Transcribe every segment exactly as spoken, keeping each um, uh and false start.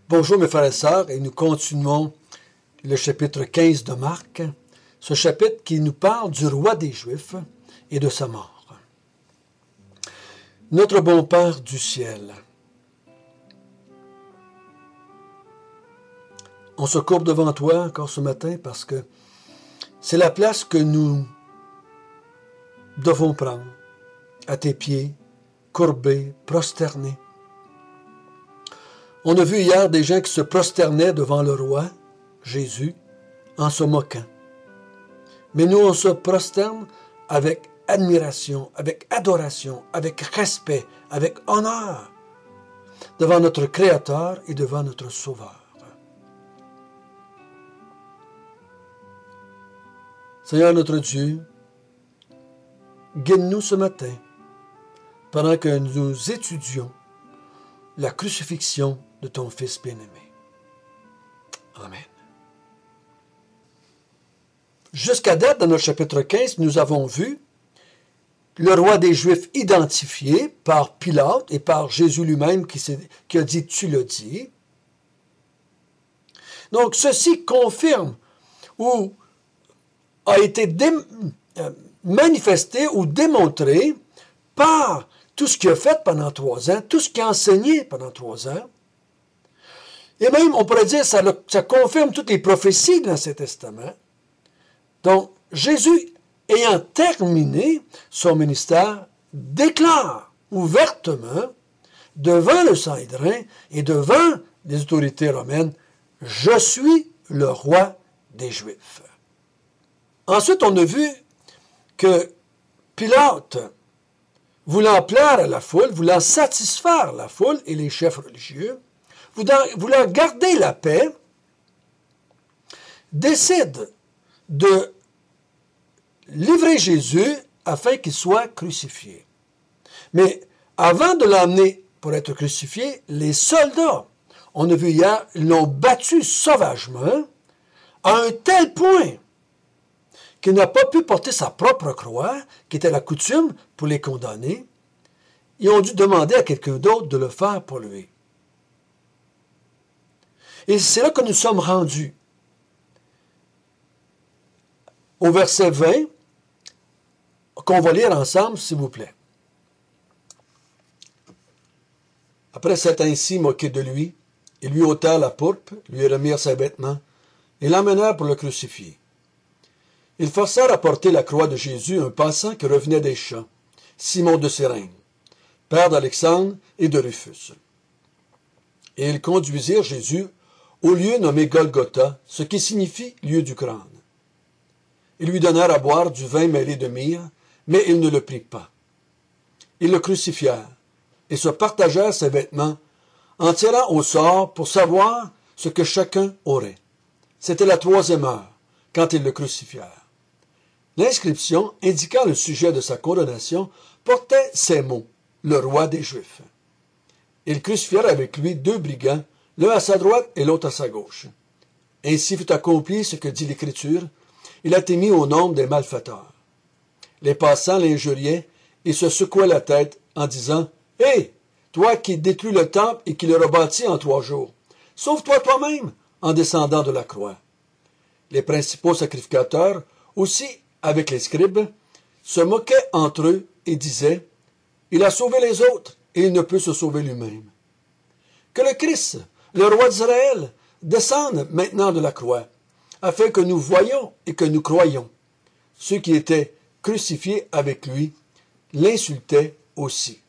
Bonjour mes frères et sœurs, et nous continuons le chapitre quinze de Marc, ce chapitre qui nous parle du roi des Juifs et de sa mort. Notre bon Père du ciel, on se courbe devant toi encore ce matin parce que c'est la place que nous devons prendre à tes pieds, courbés, prosternés. On a vu hier des gens qui se prosternaient devant le roi, Jésus, en se moquant. Mais nous, on se prosterne avec admiration, avec adoration, avec respect, avec honneur, devant notre Créateur et devant notre Sauveur. Seigneur notre Dieu, guide-nous ce matin pendant que nous étudions la crucifixion de ton Fils bien-aimé. Amen. Jusqu'à date, dans notre chapitre quinze, nous avons vu le roi des Juifs identifié par Pilate et par Jésus lui-même qui, qui a dit « tu l'as dit ». Donc, ceci confirme ou a été dé, euh, manifesté ou démontré par tout ce qu'il a fait pendant trois ans, tout ce qu'il a enseigné pendant trois ans. Et même, on pourrait dire, ça, ça confirme toutes les prophéties de l'Ancien Testament. Donc, Jésus, ayant terminé son ministère, déclare ouvertement, devant le Sanhédrin et devant les autorités romaines, « Je suis le roi des Juifs ». Ensuite, on a vu que Pilate, voulant plaire à la foule, voulant satisfaire la foule et les chefs religieux, voulant, voulant garder la paix, décide de livrer Jésus afin qu'il soit crucifié. Mais avant de l'emmener pour être crucifié, les soldats, on a vu hier, l'ont battu sauvagement à un tel point qu'il n'a pas pu porter sa propre croix, qui était la coutume pour les condamnés. Ils ont dû demander à quelqu'un d'autre de le faire pour lui. Et c'est là que nous sommes rendus. Au verset vingt, qu'on va lire ensemble, s'il vous plaît. Après s'être ainsi moqué de lui, ils lui ôtèrent la pourpre, lui remirent ses vêtements, et l'emmenèrent pour le crucifier. Ils forcèrent à porter la croix de Jésus un passant qui revenait des champs, Simon de Cyrène, père d'Alexandre et de Rufus. Et ils conduisirent Jésus au lieu nommé Golgotha, ce qui signifie lieu du crâne. Ils lui donnèrent à boire du vin mêlé de myrrhe, mais il ne le prit pas. Ils le crucifièrent et se partagèrent ses vêtements en tirant au sort pour savoir ce que chacun aurait. C'était la troisième heure, quand ils le crucifièrent. L'inscription indiquant le sujet de sa condamnation portait ces mots, le roi des Juifs. Ils crucifièrent avec lui deux brigands, l'un à sa droite et l'autre à sa gauche. Ainsi fut accompli ce que dit l'Écriture, il a été mis au nombre des malfaiteurs. Les passants l'injuriaient et se secouaient la tête en disant « Hé, toi qui détruis le temple et qui le rebâtis en trois jours, sauve-toi toi-même en descendant de la croix. » Les principaux sacrificateurs, aussi avec les scribes, se moquaient entre eux et disaient « Il a sauvé les autres et il ne peut se sauver lui-même. » Que le Christ, le roi d'Israël, descende maintenant de la croix, afin que nous voyions et que nous croyions. Ceux qui étaient crucifiés avec lui l'insultaient aussi.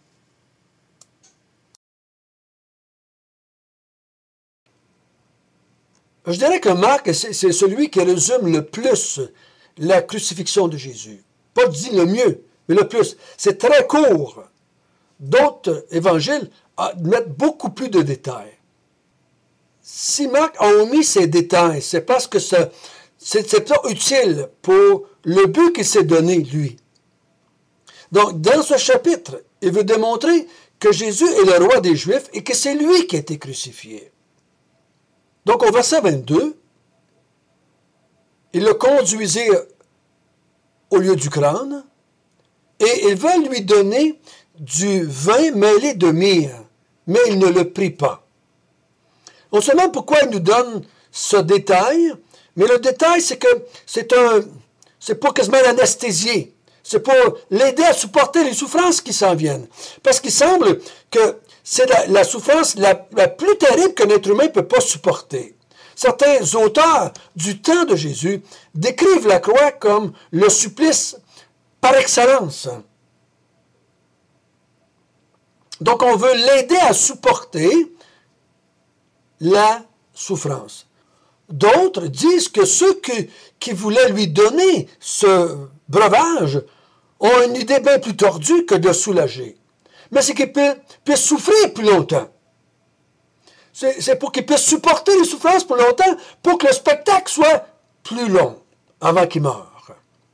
Je dirais que Marc, c'est celui qui résume le plus la crucifixion de Jésus. Pas dit le mieux, mais le plus. C'est très court. D'autres évangiles mettent beaucoup plus de détails. Si Marc a omis ces détails, c'est parce que c'est pas utile pour le but qu'il s'est donné, lui. Donc, dans ce chapitre, il veut démontrer que Jésus est le roi des Juifs et que c'est lui qui a été crucifié. Donc, au verset vingt-deux, ils le conduisirent au lieu du crâne et ils veulent lui donner du vin mêlé de myrrhe, mais il ne le prit pas. On se demande pourquoi il nous donne ce détail, mais le détail, c'est que c'est un, c'est pas quasiment l'anesthésier. C'est pour l'aider à supporter les souffrances qui s'en viennent. Parce qu'il semble que c'est la, la souffrance la, la plus terrible qu'un être humain ne peut pas supporter. Certains auteurs du temps de Jésus décrivent la croix comme le supplice par excellence. Donc on veut l'aider à supporter la souffrance. D'autres disent que ceux qui, qui voulaient lui donner ce breuvage ont une idée bien plus tordue que de soulager. Mais c'est qu'il puisse souffrir plus longtemps. C'est pour qu'il puisse supporter les souffrances plus longtemps, pour que le spectacle soit plus long avant qu'il meure.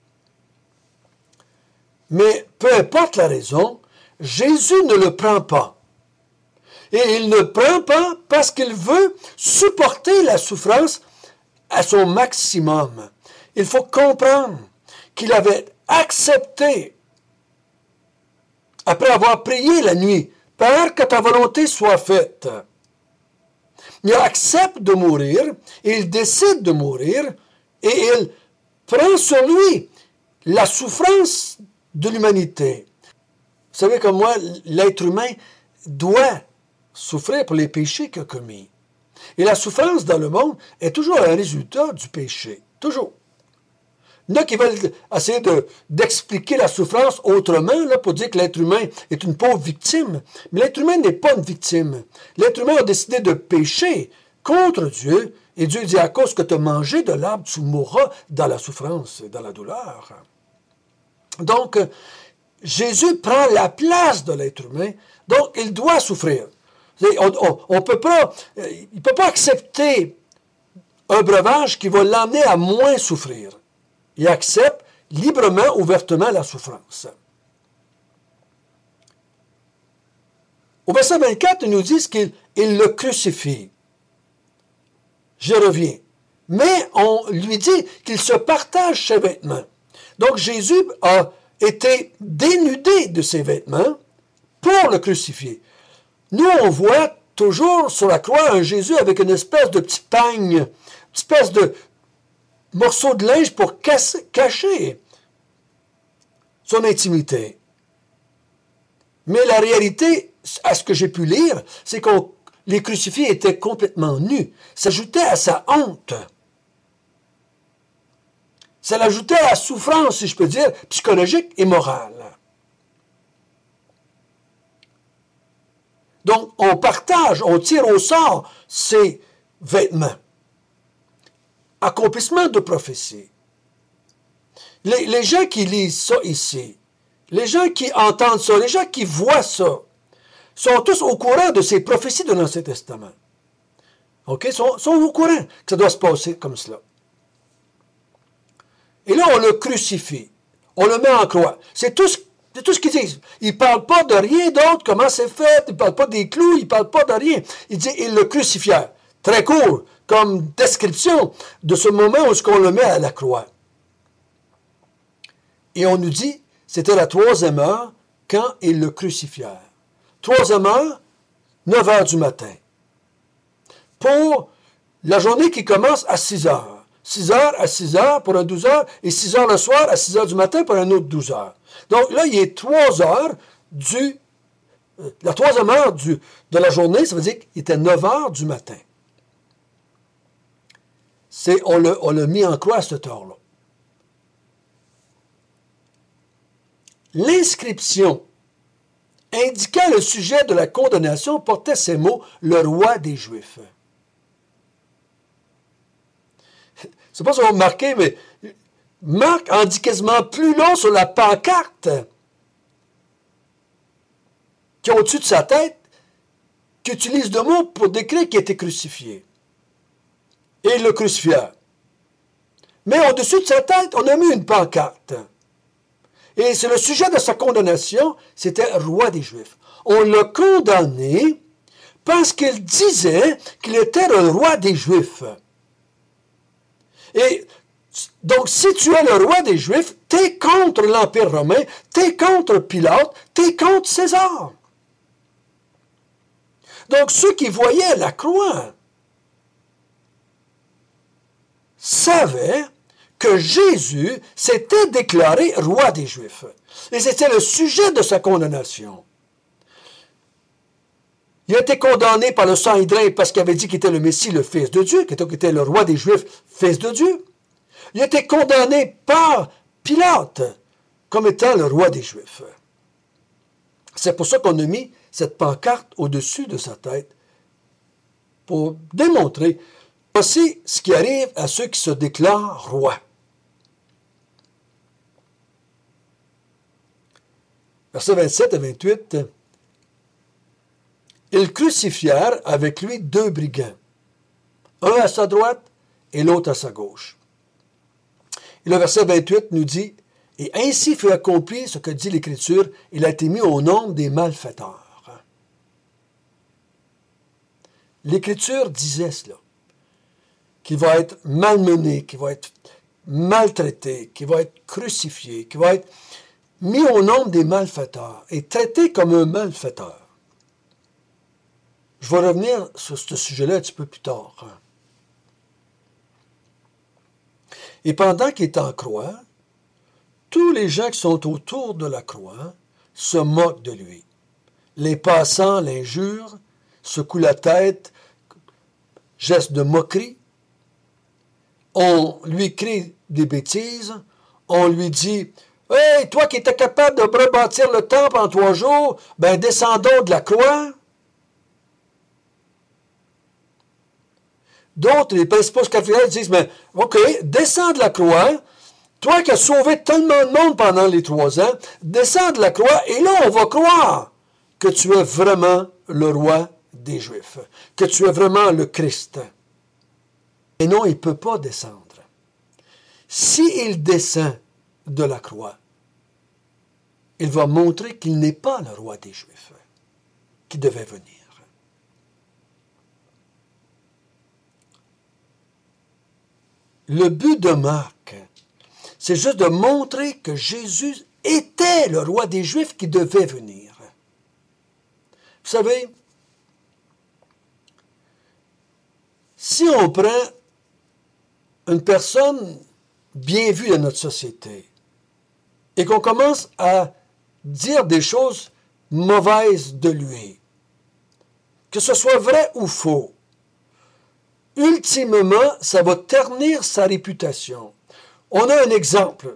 Mais peu importe la raison, Jésus ne le prend pas. Et il ne le prend pas parce qu'il veut supporter la souffrance à son maximum. Il faut comprendre qu'il avait accepté, après avoir prié la nuit, « Père, que ta volonté soit faite ». Il accepte de mourir, et il décide de mourir, et il prend sur lui la souffrance de l'humanité. Vous savez comme moi, l'être humain doit souffrir pour les péchés qu'il a commis. Et la souffrance dans le monde est toujours un résultat du péché. Toujours. Il y en a qui veulent essayer d'expliquer de, la souffrance autrement, là, pour dire que l'être humain est une pauvre victime. Mais l'être humain n'est pas une victime. L'être humain a décidé de pécher contre Dieu, et Dieu dit, à cause que tu as mangé de l'arbre, tu mourras dans la souffrance et dans la douleur. Donc, Jésus prend la place de l'être humain, donc il doit souffrir. On ne peut pas, il peut pas accepter un breuvage qui va l'amener à moins souffrir. Il accepte librement, ouvertement la souffrance. Au verset vingt-quatre, ils nous disent qu'il le crucifie. Je reviens. Mais on lui dit qu'il se partage ses vêtements. Donc Jésus a été dénudé de ses vêtements pour le crucifier. Nous, on voit toujours sur la croix un Jésus avec une espèce de petit pagne, une espèce de morceau de linge pour casser, cacher son intimité. Mais la réalité, à ce que j'ai pu lire, c'est que les crucifiés étaient complètement nus. Ça ajoutait à sa honte. Ça l'ajoutait à la souffrance, si je peux dire, psychologique et morale. Donc, on partage, on tire au sort ces vêtements. Accomplissement de prophétie. Les, les gens qui lisent ça ici, les gens qui entendent ça, les gens qui voient ça, sont tous au courant de ces prophéties de l'Ancien Testament. OK? Ils sont, sont au courant que ça doit se passer comme cela. Et là, on le crucifie. On le met en croix. C'est tout ce C'est tout ce qu'ils disent. Ils ne parlent pas de rien d'autre, comment c'est fait, ils ne parlent pas des clous, ils ne parlent pas de rien. Ils disent, ils le crucifièrent. Très court, comme description de ce moment où on le met à la croix. Et on nous dit, c'était la troisième heure quand ils le crucifièrent. Troisième heure, neuf heures du matin. Pour la journée qui commence à six heures. six heures à six heures pour un douze heures, et six heures le soir à six heures du matin pour un autre douze heures. Donc là, il est trois heures du... Euh, la troisième heure du, de la journée, ça veut dire qu'il était neuf heures du matin. C'est, on l'a mis en croix à cette heure-là. L'inscription indiquant le sujet de la condamnation portait ces mots « le roi des Juifs ». Je ne sais pas si vous avez remarqué, mais Marc en dit quasiment plus long sur la pancarte qui est au-dessus de sa tête, qui utilise deux mots pour décrire qu'il a été crucifié. Et il le crucifièrent. Mais au-dessus de sa tête, on a mis une pancarte. Et c'est le sujet de sa condamnation, c'était roi des Juifs. On l'a condamné parce qu'il disait qu'il était le roi des Juifs. Et donc, si tu es le roi des Juifs, tu es contre l'Empire romain, tu es contre Pilate, tu es contre César. Donc, ceux qui voyaient la croix savait que Jésus s'était déclaré roi des Juifs. Et c'était le sujet de sa condamnation. Il a été condamné par le Sanhédrin parce qu'il avait dit qu'il était le Messie, le Fils de Dieu, qu'il était le roi des Juifs, Fils de Dieu. Il a été condamné par Pilate comme étant le roi des Juifs. C'est pour ça qu'on a mis cette pancarte au-dessus de sa tête pour démontrer voici ce qui arrive à ceux qui se déclarent rois. Versets vingt-sept à vingt-huit. Ils crucifièrent avec lui deux brigands, un à sa droite et l'autre à sa gauche. Et le verset vingt-huit nous dit, « Et ainsi fut accompli ce que dit l'Écriture, il a été mis au nombre des malfaiteurs. » L'Écriture disait cela, qu'il va être malmené, qu'il va être maltraité, qu'il va être crucifié, qu'il va être mis au nombre des malfaiteurs et traité comme un malfaiteur. Je vais revenir sur ce sujet-là un petit peu plus tard. Et pendant qu'il est en croix, tous les gens qui sont autour de la croix se moquent de lui. Les passants l'injurent, secouent la tête, geste de moquerie. On lui crie des bêtises, on lui dit « Hey, toi qui étais capable de rebâtir le temple en trois jours, ben descendons de la croix. » D'autres, les principaux scapulaires, disent, mais OK, descends de la croix, toi qui as sauvé tellement de monde pendant les trois ans, descends de la croix, et là, on va croire que tu es vraiment le roi des Juifs, que tu es vraiment le Christ. Et non, il ne peut pas descendre. S'il descend de la croix, il va montrer qu'il n'est pas le roi des Juifs, qui devait venir. Le but de Marc, c'est juste de montrer que Jésus était le roi des Juifs qui devait venir. Vous savez, si on prend une personne bien vue dans notre société et qu'on commence à dire des choses mauvaises de lui, que ce soit vrai ou faux, ultimement, ça va ternir sa réputation. On a un exemple.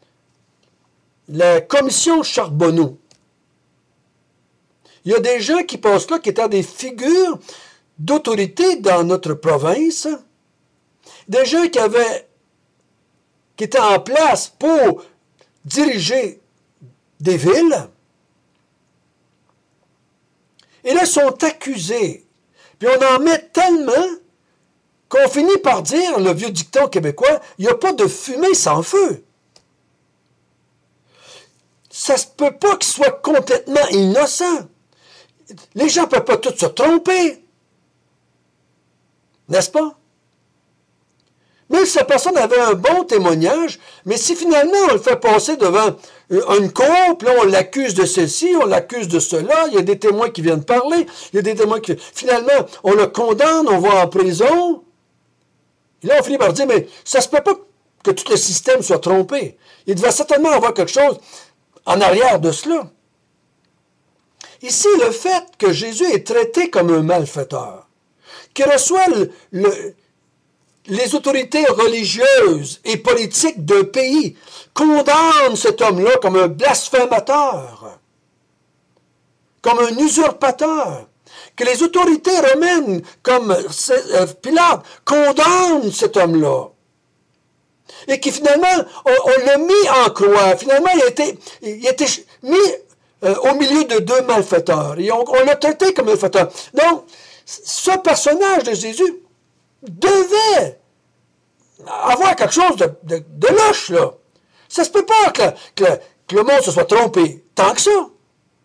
La commission Charbonneau. Il y a des gens qui passent là, qui étaient des figures d'autorité dans notre province, des gens qui avaient, qui étaient en place pour diriger des villes, et là, sont accusés. Puis on en met tellement qu'on finit par dire, le vieux dicton québécois, il n'y a pas de fumée sans feu. Ça ne se peut pas qu'il soit complètement innocent. Les gens ne peuvent pas tous se tromper. N'est-ce pas? Même si la personne avait un bon témoignage, mais si finalement on le fait passer devant une cour, puis là on l'accuse de ceci, on l'accuse de cela, il y a des témoins qui viennent parler, il y a des témoins qui... Finalement, on le condamne, on va en prison. Et là, on finit par dire, mais ça ne se peut pas que tout le système soit trompé. Il devait certainement avoir quelque chose en arrière de cela. Ici, le fait que Jésus est traité comme un malfaiteur, qu'il reçoit le, le, les autorités religieuses et politiques d'un pays, condamnent cet homme-là comme un blasphémateur, comme un usurpateur, que les autorités romaines, comme Pilate, condamnent cet homme-là. Et qui finalement, on, on l'a mis en croix. Finalement, il a été, il a été mis euh, au milieu de deux malfaiteurs. Et on, on l'a traité comme malfaiteur. Donc, ce personnage de Jésus devait avoir quelque chose de, de, de louche, là. Ça se peut pas que, que, que le monde se soit trompé tant que ça.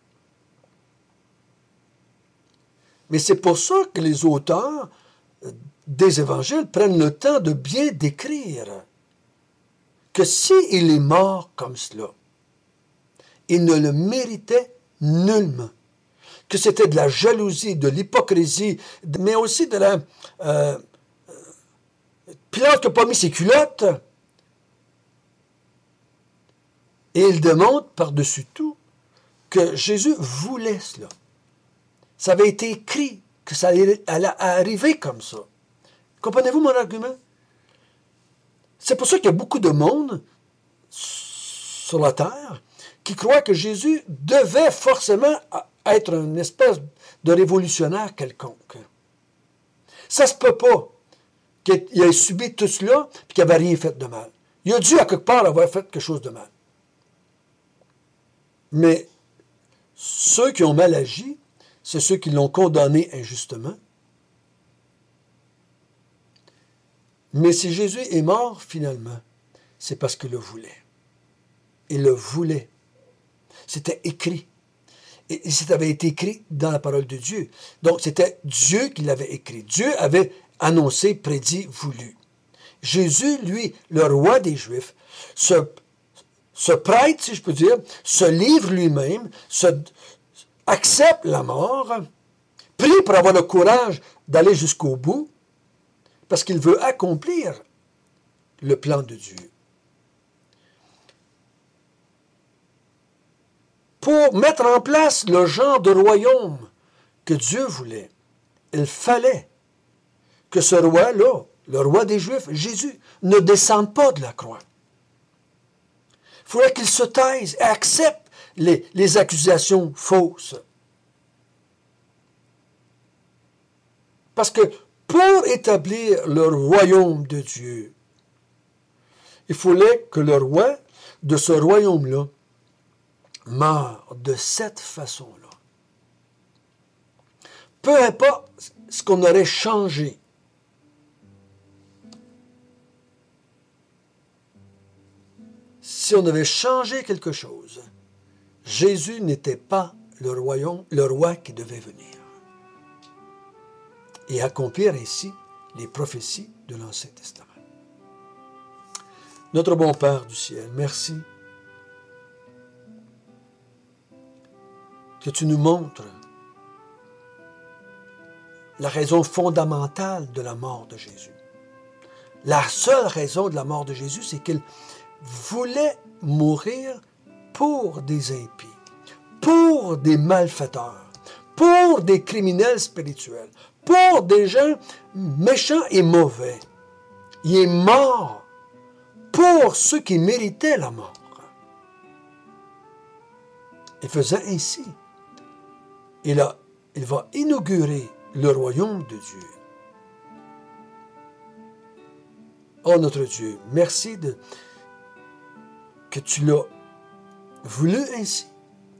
Mais c'est pour ça que les auteurs des évangiles prennent le temps de bien décrire que s'il est mort comme cela, il ne le méritait nullement. Que c'était de la jalousie, de l'hypocrisie, mais aussi de la... Euh, Pilate n'a pas mis ses culottes. Et il démontre par-dessus tout que Jésus voulait cela. Ça avait été écrit que ça allait arriver comme ça. Comprenez-vous mon argument? C'est pour ça qu'il y a beaucoup de monde sur la terre qui croient que Jésus devait forcément être une espèce de révolutionnaire quelconque. Ça ne se peut pas qu'il ait subi tout cela et qu'il n'avait rien fait de mal. Il a dû, à quelque part, avoir fait quelque chose de mal. Mais ceux qui ont mal agi, c'est ceux qui l'ont condamné injustement. Mais si Jésus est mort, finalement, c'est parce qu'il le voulait. Il le voulait. C'était écrit. Et ça avait été écrit dans la parole de Dieu. Donc, c'était Dieu qui l'avait écrit. Dieu avait annoncé, prédit, voulu. Jésus, lui, le roi des Juifs, se, se prête, si je peux dire, se livre lui-même, se, accepte la mort, prie pour avoir le courage d'aller jusqu'au bout, parce qu'il veut accomplir le plan de Dieu. Pour mettre en place le genre de royaume que Dieu voulait, il fallait que ce roi-là, le roi des Juifs, Jésus, ne descende pas de la croix. Il faudrait qu'il se taise et accepte les, les accusations fausses. Parce que pour établir le royaume de Dieu, il fallait que le roi de ce royaume-là meure de cette façon-là. Peu importe ce qu'on aurait changé, si on avait changé quelque chose, Jésus n'était pas le royaume, le roi qui devait venir et accomplir ainsi les prophéties de l'Ancien Testament. Notre bon Père du ciel, merci que tu nous montres la raison fondamentale de la mort de Jésus. La seule raison de la mort de Jésus, c'est qu'il voulait mourir pour des impies, pour des malfaiteurs, pour des criminels spirituels, pour des gens méchants et mauvais. Il est mort pour ceux qui méritaient la mort. Et faisant ainsi, il, a, il va inaugurer le royaume de Dieu. Oh notre Dieu, merci de, que tu l'as voulu ainsi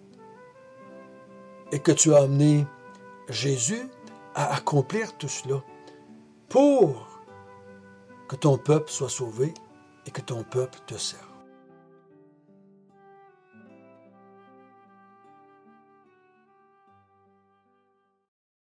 et que tu as amené Jésus à accomplir tout cela pour que ton peuple soit sauvé et que ton peuple te serve.